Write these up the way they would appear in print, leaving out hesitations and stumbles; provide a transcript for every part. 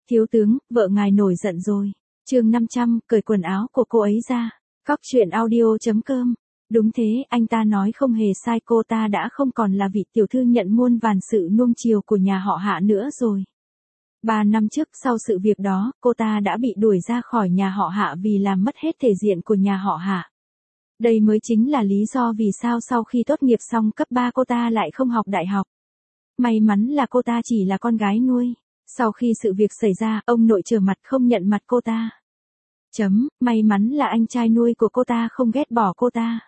Thiếu tướng, vợ ngài nổi giận rồi. Chương 500, cởi quần áo của cô ấy ra. Cóc truyện audio.com. Đúng thế, anh ta nói không hề sai, cô ta đã không còn là vị tiểu thư nhận muôn vàn sự nuông chiều của nhà họ Hạ nữa rồi. 3 năm trước, sau sự việc đó, cô ta đã bị đuổi ra khỏi nhà họ Hạ vì làm mất hết thể diện của nhà họ Hạ. Đây mới chính là lý do vì sao sau khi tốt nghiệp xong cấp 3 cô ta lại không học đại học. May mắn là cô ta chỉ là con gái nuôi. Sau khi sự việc xảy ra, ông nội trở mặt không nhận mặt cô ta. May mắn là anh trai nuôi của cô ta không ghét bỏ cô ta.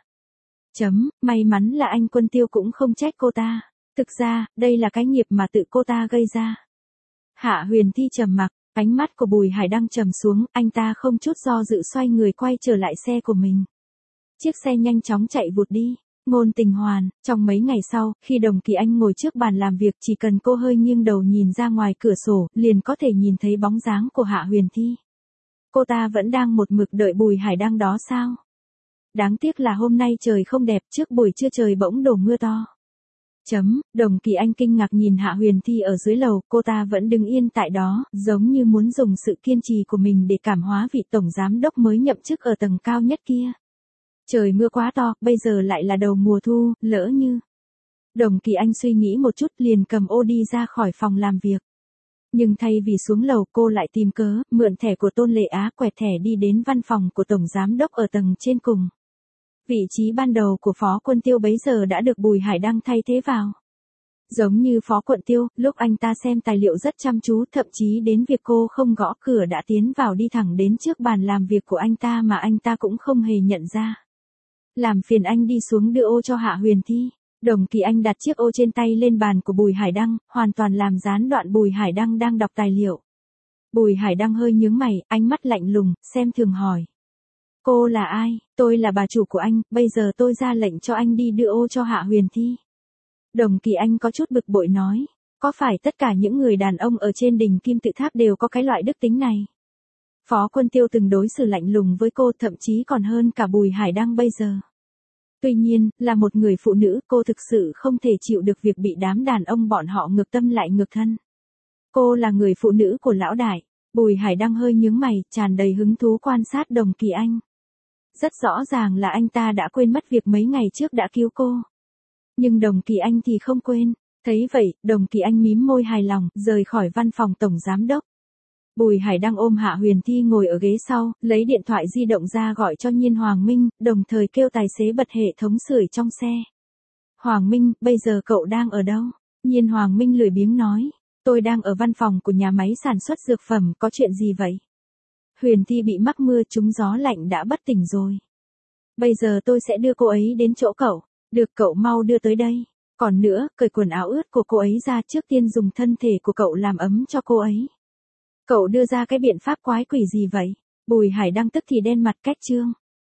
May mắn là anh Quân Tiêu cũng không trách cô ta. Thực ra, đây là cái nghiệp mà tự cô ta gây ra. Hạ Huyền Thi trầm mặc, ánh mắt của Bùi Hải Đăng trầm xuống, anh ta không chút do dự xoay người quay trở lại xe của mình. Chiếc xe nhanh chóng chạy vụt đi. Ngôn Tình Hoàn, trong mấy ngày sau, khi Đồng Kỳ Anh ngồi trước bàn làm việc, chỉ cần cô hơi nghiêng đầu nhìn ra ngoài cửa sổ, liền có thể nhìn thấy bóng dáng của Hạ Huyền Thi. Cô ta vẫn đang một mực đợi Bùi Hải Đăng đó sao? Đáng tiếc là hôm nay trời không đẹp, trước buổi trưa trời bỗng đổ mưa to. Đồng Kỳ Anh kinh ngạc nhìn Hạ Huyền Thi ở dưới lầu, cô ta vẫn đứng yên tại đó, giống như muốn dùng sự kiên trì của mình để cảm hóa vị tổng giám đốc mới nhậm chức ở tầng cao nhất kia. Trời mưa quá to, bây giờ lại là đầu mùa thu, lỡ như. Đồng Kỳ Anh suy nghĩ một chút liền cầm ô đi ra khỏi phòng làm việc. Nhưng thay vì xuống lầu cô lại tìm cớ, mượn thẻ của Tôn Lệ Á quẹt thẻ đi đến văn phòng của Tổng Giám đốc ở tầng trên cùng. Vị trí ban đầu của Phó Quân Tiêu bấy giờ đã được Bùi Hải Đăng thay thế vào. Giống như Phó Quân Tiêu, lúc anh ta xem tài liệu rất chăm chú, thậm chí đến việc cô không gõ cửa đã tiến vào đi thẳng đến trước bàn làm việc của anh ta mà anh ta cũng không hề nhận ra. Làm phiền anh đi xuống đưa ô cho Hạ Huyền Thi. Đồng Kỳ Anh đặt chiếc ô trên tay lên bàn của Bùi Hải Đăng, hoàn toàn làm gián đoạn Bùi Hải Đăng đang đọc tài liệu. Bùi Hải Đăng hơi nhướng mày, ánh mắt lạnh lùng, xem thường hỏi. Cô là ai? Tôi là bà chủ của anh, bây giờ tôi ra lệnh cho anh đi đưa ô cho Hạ Huyền Thi. Đồng Kỳ Anh có chút bực bội nói, có phải tất cả những người đàn ông ở trên đỉnh kim tự tháp đều có cái loại đức tính này? Phó Quân Tiêu từng đối xử lạnh lùng với cô, thậm chí còn hơn cả Bùi Hải Đăng bây giờ. Tuy nhiên, là một người phụ nữ, cô thực sự không thể chịu được việc bị đám đàn ông bọn họ ngược tâm lại ngược thân. Cô là người phụ nữ của lão đại. Bùi Hải Đăng hơi nhướng mày, tràn đầy hứng thú quan sát Đồng Kỳ Anh. Rất rõ ràng là anh ta đã quên mất việc mấy ngày trước đã cứu cô. Nhưng Đồng Kỳ Anh thì không quên. Thấy vậy, Đồng Kỳ Anh mím môi hài lòng, rời khỏi văn phòng Tổng Giám đốc. Bùi Hải Đăng ôm Hạ Huyền Thi ngồi ở ghế sau, lấy điện thoại di động ra gọi cho Nhiên Hoàng Minh, đồng thời kêu tài xế bật hệ thống sưởi trong xe. Hoàng Minh, bây giờ cậu đang ở đâu? Nhiên Hoàng Minh lười biếng nói, tôi đang ở văn phòng của nhà máy sản xuất dược phẩm, có chuyện gì vậy? Huyền Thi bị mắc mưa trúng gió lạnh đã bất tỉnh rồi. Bây giờ tôi sẽ đưa cô ấy đến chỗ cậu, được cậu mau đưa tới đây. Còn nữa, cởi quần áo ướt của cô ấy ra, trước tiên dùng thân thể của cậu làm ấm cho cô ấy. Cậu đưa ra cái biện pháp quái quỷ gì vậy? Bùi Hải Đăng tức thì đen mặt, cách trương.